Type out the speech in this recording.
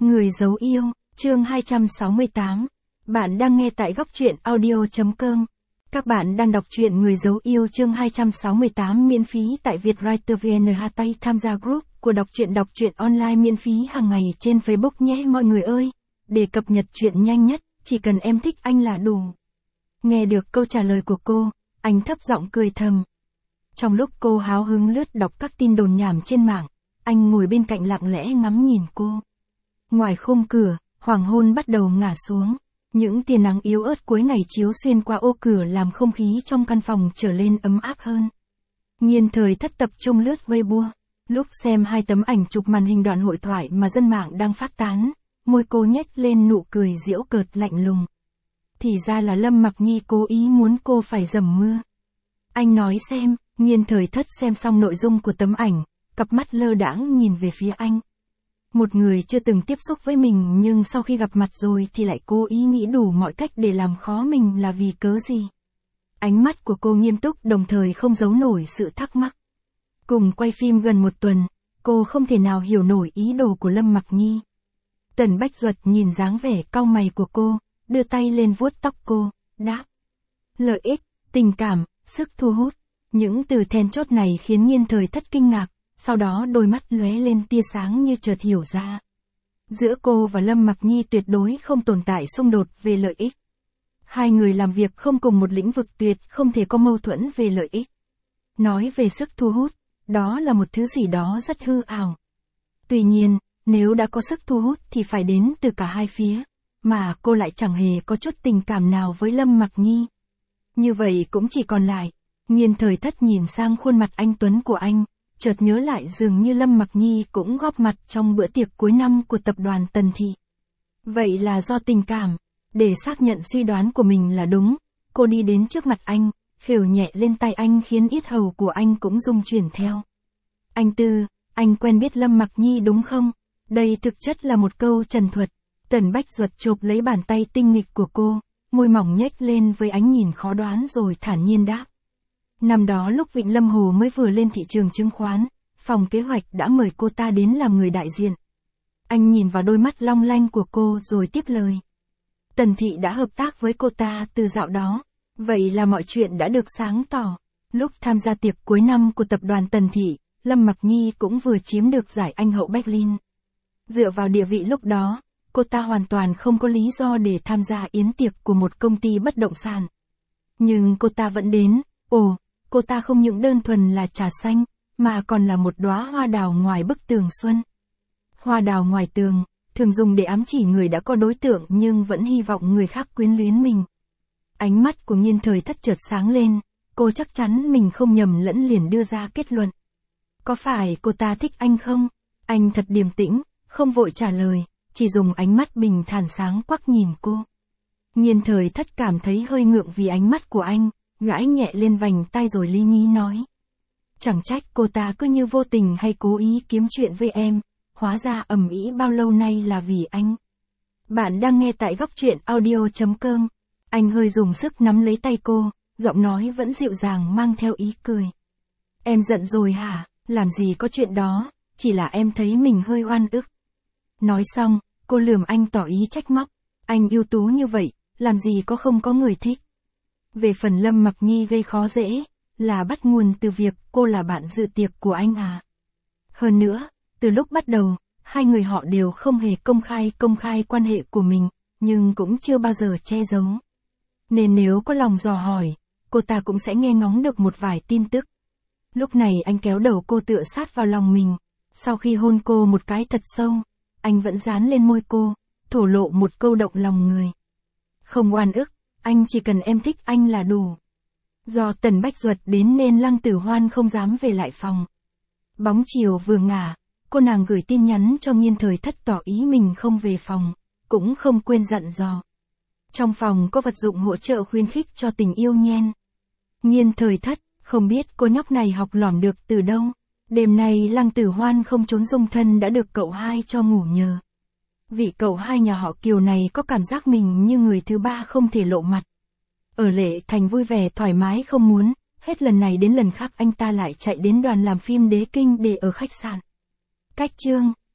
Người giấu yêu, chương 268. Bạn đang nghe tại góc truyện audio.com. Các bạn đang đọc truyện Người giấu yêu chương 268 miễn phí tại Vietwriter VN. Tham gia group của đọc truyện online miễn phí hàng ngày trên Facebook nhé mọi người ơi. Để cập nhật truyện nhanh nhất, chỉ cần em thích anh là đủ. Nghe được câu trả lời của cô, anh thấp giọng cười thầm. Trong lúc cô háo hứng lướt đọc các tin đồn nhảm trên mạng, anh ngồi bên cạnh lặng lẽ ngắm nhìn cô. Ngoài khung cửa, hoàng hôn bắt đầu ngả xuống. Những tia nắng yếu ớt cuối ngày chiếu xuyên qua ô cửa làm không khí trong căn phòng trở lên ấm áp hơn. Nghiên Thời Thất tập trung lướt Weibo. Lúc xem hai tấm ảnh chụp màn hình đoạn hội thoại mà dân mạng đang phát tán, môi cô nhếch lên nụ cười giễu cợt lạnh lùng. Thì ra là Lâm Mặc Nhi cố ý muốn cô phải dầm mưa. Anh nói xem, Nghiên Thời Thất xem xong nội dung của tấm ảnh, cặp mắt lơ đãng nhìn về phía anh. Một người chưa từng tiếp xúc với mình nhưng sau khi gặp mặt rồi thì lại cố ý nghĩ đủ mọi cách để làm khó mình là vì cớ gì. Ánh mắt của cô nghiêm túc đồng thời không giấu nổi sự thắc mắc. Cùng quay phim gần một tuần, cô không thể nào hiểu nổi ý đồ của Lâm Mặc Nhi. Tần Bách Duật nhìn dáng vẻ cau mày của cô, đưa tay lên vuốt tóc cô, đáp. Lợi ích, tình cảm, sức thu hút. Những từ then chốt này khiến Nghiên Thời Thất kinh ngạc. Sau đó đôi mắt lóe lên tia sáng như chợt hiểu ra. Giữa cô và Lâm Mặc Nhi tuyệt đối không tồn tại xung đột về lợi ích. Hai người làm việc không cùng một lĩnh vực tuyệt không thể có mâu thuẫn về lợi ích. Nói về sức thu hút, đó là một thứ gì đó rất hư ảo. Tuy nhiên, nếu đã có sức thu hút thì phải đến từ cả hai phía, mà cô lại chẳng hề có chút tình cảm nào với Lâm Mặc Nhi. Như vậy cũng chỉ còn lại, Nghiên Thời Thất nhìn sang khuôn mặt anh tuấn của anh. Chợt nhớ lại dường như Lâm Mặc Nhi cũng góp mặt trong bữa tiệc cuối năm của tập đoàn Tần Thị. Vậy là do tình cảm. Để xác nhận suy đoán của mình là đúng, cô đi đến trước mặt anh, khều nhẹ lên tay anh khiến yết hầu của anh cũng rung chuyển theo. Anh Tư, anh quen biết Lâm Mặc Nhi đúng không? Đây thực chất là một câu trần thuật. Tần Bách Duật chộp lấy bàn tay tinh nghịch của cô, môi mỏng nhếch lên với ánh nhìn khó đoán rồi thản nhiên đáp. Năm đó lúc Vịnh Lâm Hồ mới vừa lên thị trường chứng khoán, phòng kế hoạch đã mời cô ta đến làm người đại diện. Anh nhìn vào đôi mắt long lanh của cô rồi tiếp lời. Tần Thị đã hợp tác với cô ta từ dạo đó, vậy là mọi chuyện đã được sáng tỏ. Lúc tham gia tiệc cuối năm của tập đoàn Tần Thị, Lâm Mặc Nhi cũng vừa chiếm được giải Anh hậu Berlin. Dựa vào địa vị lúc đó, cô ta hoàn toàn không có lý do để tham gia yến tiệc của một công ty bất động sản. Nhưng cô ta vẫn đến. Cô ta không những đơn thuần là trà xanh, mà còn là một đóa hoa đào ngoài bức tường xuân. Hoa đào ngoài tường, thường dùng để ám chỉ người đã có đối tượng nhưng vẫn hy vọng người khác quyến luyến mình. Ánh mắt của Nghiên Thời Thất chợt sáng lên, cô chắc chắn mình không nhầm lẫn liền đưa ra kết luận. Có phải cô ta thích anh không? Anh thật điềm tĩnh, không vội trả lời, chỉ dùng ánh mắt bình thản sáng quắc nhìn cô. Nghiên Thời Thất cảm thấy hơi ngượng vì ánh mắt của anh. Gãi nhẹ lên vành tai rồi lý nhí nói. Chẳng trách cô ta cứ như vô tình hay cố ý kiếm chuyện với em, hóa ra ầm ĩ bao lâu nay là vì anh. Bạn đang nghe tại góc truyện audio.com. Anh hơi dùng sức nắm lấy tay cô, giọng nói vẫn dịu dàng mang theo ý cười. Em giận rồi hả? Làm gì có chuyện đó, chỉ là em thấy mình hơi oan ức. Nói xong, cô lườm anh tỏ ý trách móc. Anh ưu tú như vậy, làm gì có không có người thích. Về phần Lâm Mặc Nhi gây khó dễ, là bắt nguồn từ việc cô là bạn dự tiệc của anh à. Hơn nữa, từ lúc bắt đầu, hai người họ đều không hề công khai quan hệ của mình, nhưng cũng chưa bao giờ che giấu. Nên nếu có lòng dò hỏi, cô ta cũng sẽ nghe ngóng được một vài tin tức. Lúc này anh kéo đầu cô tựa sát vào lòng mình, sau khi hôn cô một cái thật sâu, anh vẫn dán lên môi cô, thổ lộ một câu động lòng người. Không oan ức. Anh chỉ cần em thích anh là đủ. Do Tần Bách Duật đến nên Lăng Tử Hoan không dám về lại phòng. Bóng chiều vừa ngả, cô nàng gửi tin nhắn cho Nghiên Thời Thất tỏ ý mình không về phòng, cũng không quên dặn dò. Trong phòng có vật dụng hỗ trợ khuyến khích cho tình yêu nhen. Nghiên Thời Thất, không biết cô nhóc này học lỏm được từ đâu. Đêm nay Lăng Tử Hoan không trốn dung thân đã được cậu hai cho ngủ nhờ. Vị cậu hai nhà họ Kiều này có cảm giác mình như người thứ ba không thể lộ mặt. Ở Lệ Thành vui vẻ thoải mái không muốn, hết lần này đến lần khác anh ta lại chạy đến đoàn làm phim Đế Kinh để ở khách sạn. Cách chương